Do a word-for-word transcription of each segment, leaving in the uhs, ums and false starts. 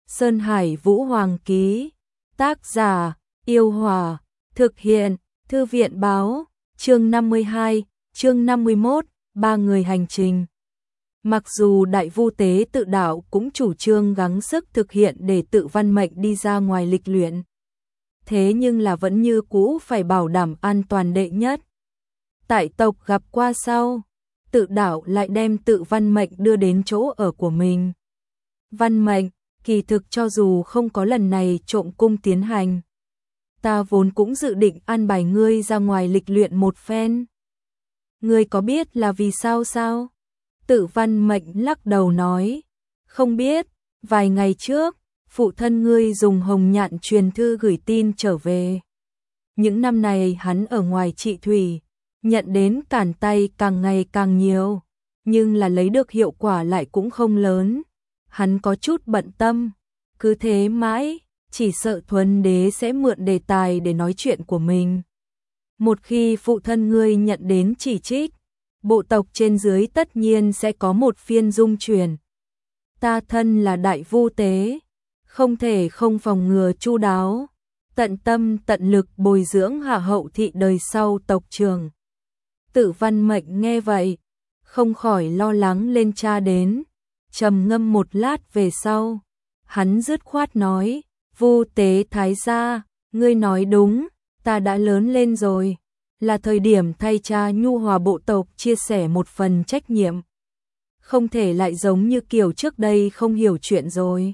Sơn Hải Vũ Hoàng ký. Tác giả, Yêu Hòa. Thực hiện, Thư viện Báo. Chương năm mươi hai, chương năm mươi mốt, ba người hành trình. Mặc dù Đại Vu Tế Tự Đạo cũng chủ trương gắng sức thực hiện để Tự Văn Mệnh đi ra ngoài lịch luyện, thế nhưng là vẫn như cũ phải bảo đảm an toàn đệ nhất. Tại tộc gặp qua sau, Tự Đạo lại đem Tự Văn Mệnh đưa đến chỗ ở của mình. Văn Mệnh, kỳ thực cho dù không có lần này trộm cung tiến hành, ta vốn cũng dự định an bài ngươi ra ngoài lịch luyện một phen. Ngươi có biết là vì sao sao? Tự Văn Mệnh lắc đầu nói, không biết, vài ngày trước, phụ thân ngươi dùng hồng nhạn truyền thư gửi tin trở về. Những năm này hắn ở ngoài trị thủy, nhận đến cản tay càng ngày càng nhiều, nhưng là lấy được hiệu quả lại cũng không lớn. Hắn có chút bận tâm, cứ thế mãi, chỉ sợ Thuần Đế sẽ mượn đề tài để nói chuyện của mình. Một khi phụ thân ngươi nhận đến chỉ trích, bộ tộc trên dưới tất nhiên sẽ có một phiên dung chuyển. Ta thân là Đại Vu Tế, không thể không phòng ngừa chu đáo, tận tâm tận lực bồi dưỡng hạ hậu thị đời sau tộc trưởng. Tự Văn Mệnh nghe vậy, không khỏi lo lắng lên cha đến, trầm ngâm một lát về sau, hắn dứt khoát nói, Vu Tế Thái gia, ngươi nói đúng, ta đã lớn lên rồi, là thời điểm thay cha nhu hòa bộ tộc chia sẻ một phần trách nhiệm. Không thể lại giống như kiểu trước đây không hiểu chuyện rồi.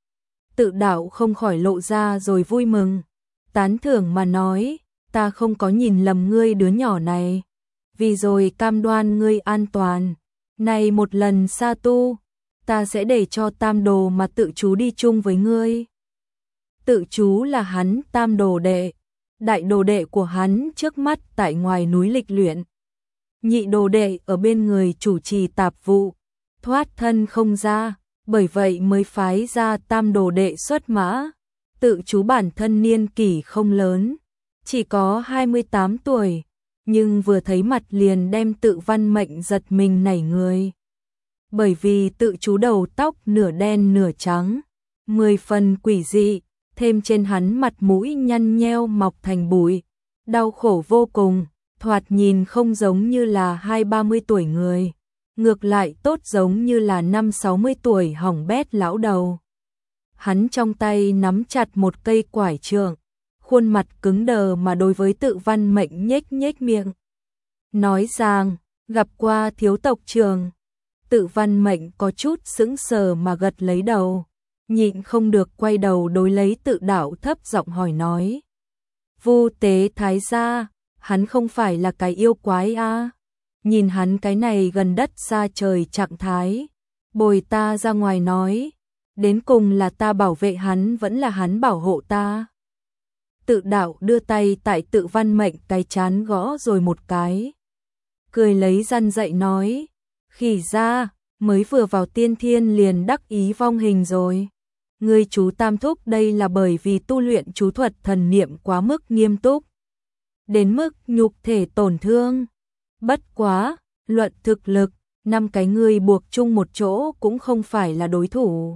Tự Đạo không khỏi lộ ra rồi vui mừng, tán thưởng mà nói, ta không có nhìn lầm ngươi đứa nhỏ này, vì rồi cam đoan ngươi an toàn. Này một lần sa tu, ta sẽ để cho Tam Đồ mà Tự Chú đi chung với ngươi. Tự Chú là hắn tam đồ đệ, đại đồ đệ của hắn trước mắt tại ngoài núi lịch luyện. Nhị đồ đệ ở bên người chủ trì tạp vụ, thoát thân không ra, bởi vậy mới phái ra tam đồ đệ xuất mã. Tự Chú bản thân niên kỷ không lớn, chỉ có hai mươi tám tuổi, nhưng vừa thấy mặt liền đem Tự Văn Mệnh giật mình nảy người. Bởi vì Tự Chú đầu tóc nửa đen nửa trắng, mười phần quỷ dị, thêm trên hắn mặt mũi nhăn nheo mọc thành bụi, đau khổ vô cùng, thoạt nhìn không giống như là hai ba mươi tuổi người, ngược lại tốt giống như là năm sáu mươi tuổi hỏng bét lão đầu. Hắn trong tay nắm chặt một cây quải trượng, khuôn mặt cứng đờ mà đối với Tự Văn Mệnh nhếch nhếch miệng, nói rằng, gặp qua thiếu tộc trưởng. Tự Văn Mệnh có chút sững sờ mà gật lấy đầu, nhịn không được quay đầu đối lấy Tự Đạo thấp giọng hỏi nói, Vu Tế Thái gia, hắn không phải là cái yêu quái a? À? Nhìn hắn cái này gần đất xa trời trạng thái, bồi ta ra ngoài nói, đến cùng là ta bảo vệ hắn vẫn là hắn bảo hộ ta. Tự Đạo đưa tay tại Tự Văn Mệnh cái chán gõ rồi một cái, cười lấy răn dạy nói, khỉ ra, mới vừa vào tiên thiên liền đắc ý vong hình rồi. Ngươi chú Tam Thúc đây là bởi vì tu luyện chú thuật thần niệm quá mức nghiêm túc, đến mức nhục thể tổn thương. Bất quá, luận thực lực, năm cái ngươi buộc chung một chỗ cũng không phải là đối thủ.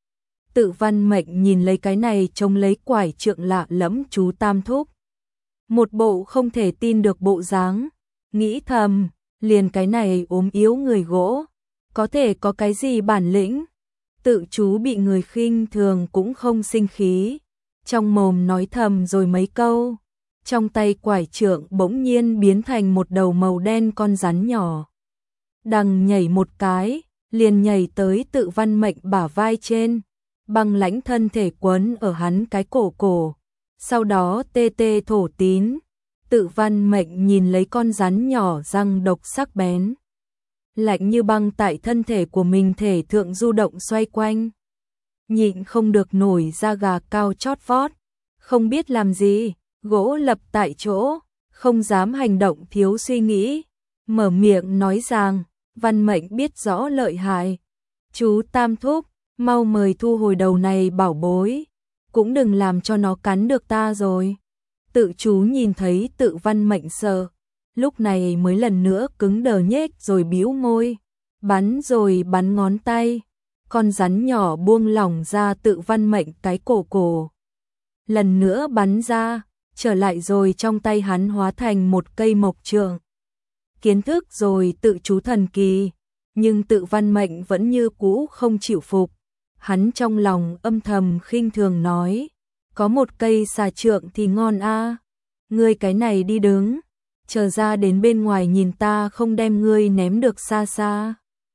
Tự Văn Mệnh nhìn lấy cái này trông lấy quải trượng lạ lẫm chú Tam Thúc, một bộ không thể tin được bộ dáng, nghĩ thầm, liền cái này ốm yếu người gỗ, có thể có cái gì bản lĩnh. Tự Chú bị người khinh thường cũng không sinh khí, trong mồm nói thầm rồi mấy câu, trong tay quải trượng bỗng nhiên biến thành một đầu màu đen con rắn nhỏ. Đằng nhảy một cái, liền nhảy tới Tự Văn Mệnh bả vai trên, băng lãnh thân thể quấn ở hắn cái cổ cổ, sau đó tê tê thổ tín. Tự Văn Mệnh nhìn lấy con rắn nhỏ răng độc sắc bén, lạnh như băng tại thân thể của mình thể thượng du động xoay quanh, nhịn không được nổi da gà cao chót vót, không biết làm gì, gỗ lập tại chỗ, không dám hành động thiếu suy nghĩ, mở miệng nói rằng, Văn Mệnh biết rõ lợi hại, chú Tam Thúc, mau mời thu hồi đầu này bảo bối, cũng đừng làm cho nó cắn được ta rồi. Tự Chú nhìn thấy Tự Văn Mệnh sợ, lúc này mới lần nữa cứng đờ nhếch rồi bĩu môi, bắn rồi bắn ngón tay, con rắn nhỏ buông lỏng ra Tự Văn Mệnh cái cổ cổ. Lần nữa bắn ra, trở lại rồi trong tay hắn hóa thành một cây mộc trượng. Kiến thức rồi tự chú thần kỳ, nhưng Tự Văn Mệnh vẫn như cũ không chịu phục. Hắn trong lòng âm thầm khinh thường nói, có một cây xà trượng thì ngon a, ngươi cái này đi đứng, chờ ra đến bên ngoài nhìn ta không đem ngươi ném được xa xa.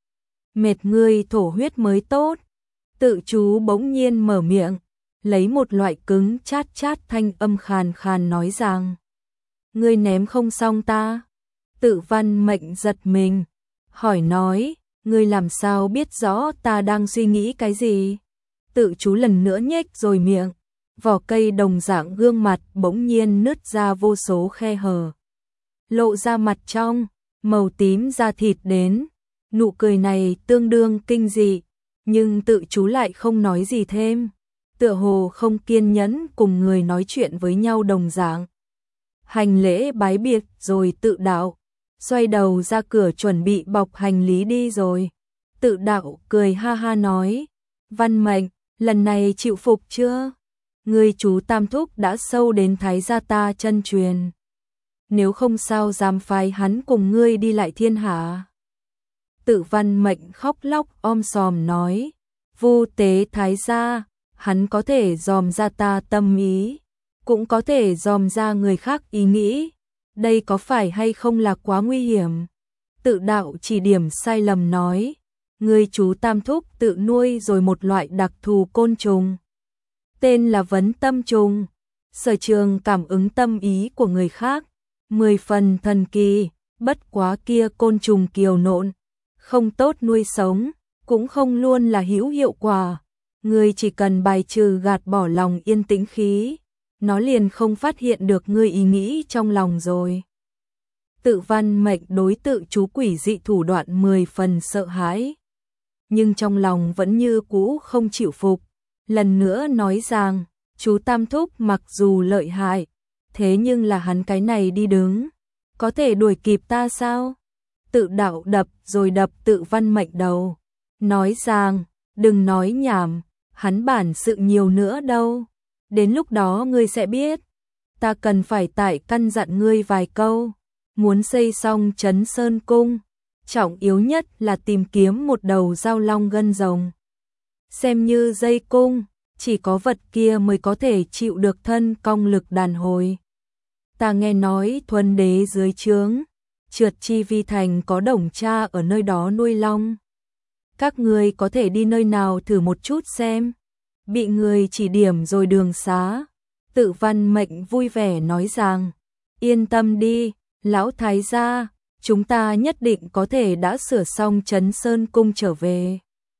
Mệt ngươi thổ huyết mới tốt. Tự chú bỗng nhiên mở miệng, lấy một loại cứng chát chát thanh âm khàn khàn nói rằng, ngươi ném không xong ta. Tự Văn Mệnh giật mình, hỏi nói, ngươi làm sao biết rõ ta đang suy nghĩ cái gì? Tự chú lần nữa nhếch rồi miệng, vỏ cây đồng dạng gương mặt bỗng nhiên nứt ra vô số khe hở. Lộ ra mặt trong, màu tím da thịt đến, nụ cười này tương đương kinh dị, nhưng tự chú lại không nói gì thêm, tựa hồ không kiên nhẫn cùng người nói chuyện với nhau đồng dạng. Hành lễ bái biệt rồi tự đạo, xoay đầu ra cửa chuẩn bị bọc hành lý đi rồi. Tự đạo cười ha ha nói, Văn Mệnh, lần này chịu phục chưa? Người chú Tam Thúc đã sâu đến thái gia ta chân truyền. Nếu không sao dám phái hắn cùng ngươi đi lại thiên hạ. Tự Văn Mệnh khóc lóc om sòm nói, Vu tế thái gia, hắn có thể dòm ra ta tâm ý, cũng có thể dòm ra người khác ý nghĩ. Đây có phải hay không là quá nguy hiểm? Tự đạo chỉ điểm sai lầm nói, người chú Tam Thúc tự nuôi rồi một loại đặc thù côn trùng, tên là vấn tâm trùng, sở trường cảm ứng tâm ý của người khác, mười phần thần kỳ, bất quá kia côn trùng kiều nộn, không tốt nuôi sống, cũng không luôn là hữu hiệu quả. Người chỉ cần bài trừ gạt bỏ lòng yên tĩnh khí, nó liền không phát hiện được ngươi ý nghĩ trong lòng rồi. Tự Văn Mệnh đối tự chú quỷ dị thủ đoạn mười phần sợ hãi, nhưng trong lòng vẫn như cũ không chịu phục. Lần nữa nói rằng, chú Tam Thúc mặc dù lợi hại, thế nhưng là hắn cái này đi đứng, có thể đuổi kịp ta sao? Tự đạo đập rồi đập Tự Văn Mệnh đầu, nói rằng, đừng nói nhảm, hắn bản sự nhiều nữa đâu. Đến lúc đó ngươi sẽ biết, ta cần phải tại căn dặn ngươi vài câu. Muốn xây xong Trấn Sơn Cung, trọng yếu nhất là tìm kiếm một đầu dao long gân rồng. Xem như dây cung, chỉ có vật kia mới có thể chịu được thân cong lực đàn hồi. Ta nghe nói Thuần Đế dưới trướng, Trượt Chi Vi Thành có đồng cha ở nơi đó nuôi long. Các ngươi có thể đi nơi nào thử một chút xem. Bị người chỉ điểm rồi đường xá. Tự Văn Mệnh vui vẻ nói rằng, yên tâm đi, lão thái gia, chúng ta nhất định có thể đã sửa xong Trấn Sơn Cung trở về.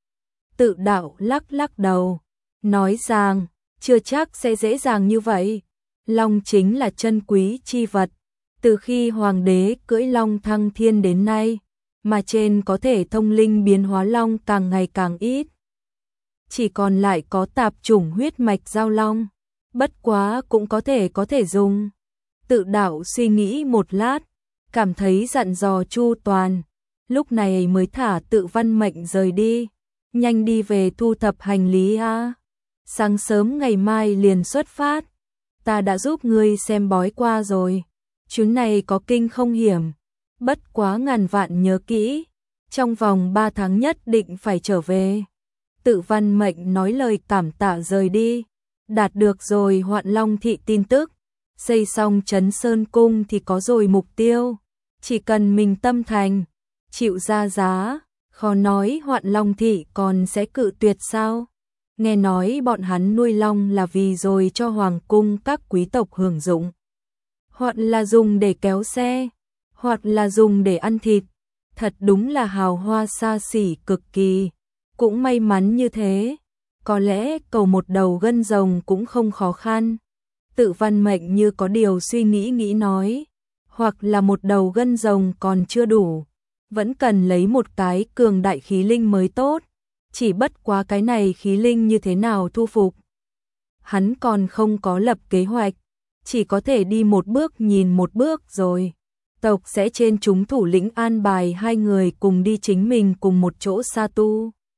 Tự đạo lắc lắc đầu, nói rằng, chưa chắc sẽ dễ dàng như vậy. Long chính là chân quý chi vật, từ khi hoàng đế cưỡi long thăng thiên đến nay, mà trên có thể thông linh biến hóa long càng ngày càng ít. Chỉ còn lại có tạp chủng huyết mạch giao long, bất quá cũng có thể có thể dùng. Tự đạo suy nghĩ một lát, cảm thấy dặn dò chu toàn, lúc này mới thả Tự Văn Mệnh rời đi, nhanh đi về thu thập hành lý a. Sáng sớm ngày mai liền xuất phát, ta đã giúp ngươi xem bói qua rồi, chuyến này có kinh không hiểm, bất quá ngàn vạn nhớ kỹ, trong vòng ba tháng nhất định phải trở về. Tự Văn Mệnh nói lời cảm tạ rời đi, đạt được rồi Hoạn Long thị tin tức, xây xong Trấn Sơn Cung thì có rồi mục tiêu, chỉ cần mình tâm thành, chịu ra giá, khó nói Hoạn Long thị còn sẽ cự tuyệt sao? Nghe nói bọn hắn nuôi long là vì rồi cho hoàng cung các quý tộc hưởng dụng, hoặc là dùng để kéo xe, hoặc là dùng để ăn thịt, thật đúng là hào hoa xa xỉ cực kỳ. Cũng may mắn như thế, có lẽ cầu một đầu gân rồng cũng không khó khăn. Tự Văn Mệnh như có điều suy nghĩ nghĩ nói, hoặc là một đầu gân rồng còn chưa đủ, vẫn cần lấy một cái cường đại khí linh mới tốt, chỉ bất quá cái này khí linh như thế nào thu phục. Hắn còn không có lập kế hoạch, chỉ có thể đi một bước nhìn một bước rồi. Tộc sẽ trên chúng thủ lĩnh an bài hai người cùng đi chính mình cùng một chỗ sa tu.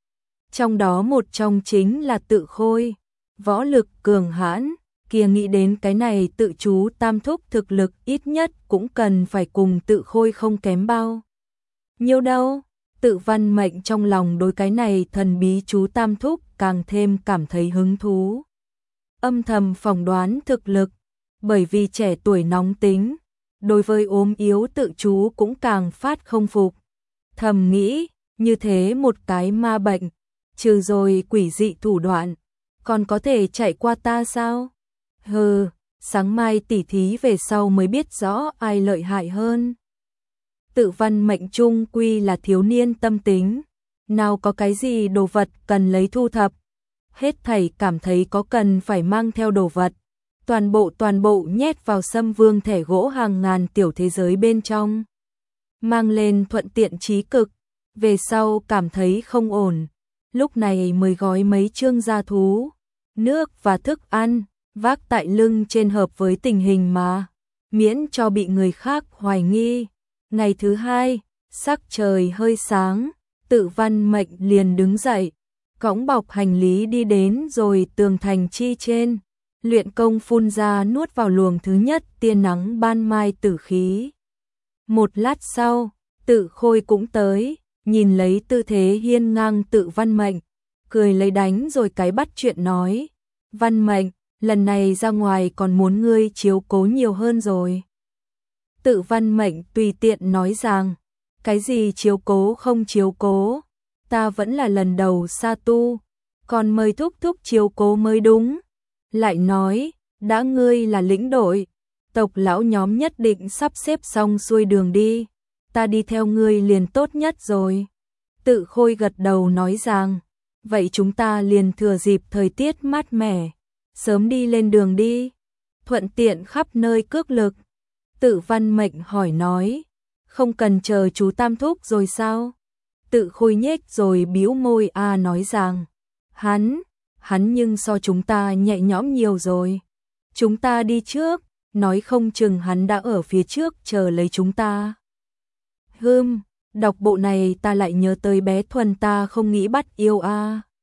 trong đó một trong chính là Tự Khôi, võ lực cường hãn, kia nghĩ đến cái này Tự chú tam thúc thực lực ít nhất cũng cần phải cùng Tự Khôi không kém bao nhiêu đâu. Tự Văn Mệnh trong lòng đối cái này thần bí chú tam thúc càng thêm cảm thấy hứng thú. Âm thầm phỏng đoán thực lực, bởi vì trẻ tuổi nóng tính, đối với ốm yếu Tự chú cũng càng phát không phục. Thầm nghĩ, như thế một cái ma bệnh, trừ rồi quỷ dị thủ đoạn, còn có thể chạy qua ta sao? Hừ, sáng mai tỉ thí về sau mới biết rõ ai lợi hại hơn. Tự Văn Mệnh chung quy là thiếu niên tâm tính, nào có cái gì đồ vật cần lấy thu thập, hết thảy cảm thấy có cần phải mang theo đồ vật, toàn bộ toàn bộ nhét vào Sâm Vương thẻ gỗ hàng ngàn tiểu thế giới bên trong. Mang lên thuận tiện trí cực, về sau cảm thấy không ổn, lúc này mới gói mấy chương gia thú, nước và thức ăn, vác tại lưng trên hợp với tình hình mà, miễn cho bị người khác hoài nghi. Ngày thứ hai, sắc trời hơi sáng, Tự Văn Mệnh liền đứng dậy, cõng bọc hành lý đi đến rồi tường thành chi trên, luyện công phun ra nuốt vào luồng thứ nhất tia nắng ban mai tử khí. Một lát sau, Tự Khôi cũng tới, nhìn lấy tư thế hiên ngang Tự Văn Mệnh, cười lấy đánh rồi cái bắt chuyện nói, Văn Mệnh, lần này ra ngoài còn muốn ngươi chiếu cố nhiều hơn rồi. Tự Văn Mệnh tùy tiện nói rằng, cái gì chiếu cố không chiếu cố, ta vẫn là lần đầu sa tu, còn mời thúc thúc chiếu cố mới đúng. Lại nói, đã ngươi là lĩnh đội, tộc lão nhóm nhất định sắp xếp xong xuôi đường đi, ta đi theo ngươi liền tốt nhất rồi. Tự Khôi gật đầu nói rằng, vậy chúng ta liền thừa dịp thời tiết mát mẻ, sớm đi lên đường đi, thuận tiện khắp nơi cước lực. Tự Văn Mệnh hỏi nói, không cần chờ chú tam thúc rồi sao? Tự Khôi nhếch rồi bĩu môi a à nói rằng, hắn, hắn nhưng so chúng ta nhẹ nhõm nhiều rồi. Chúng ta đi trước, nói không chừng hắn đã ở phía trước chờ lấy chúng ta. Hừm, đọc bộ này ta lại nhớ tới bé Thuần ta không nghĩ bắt yêu a. À.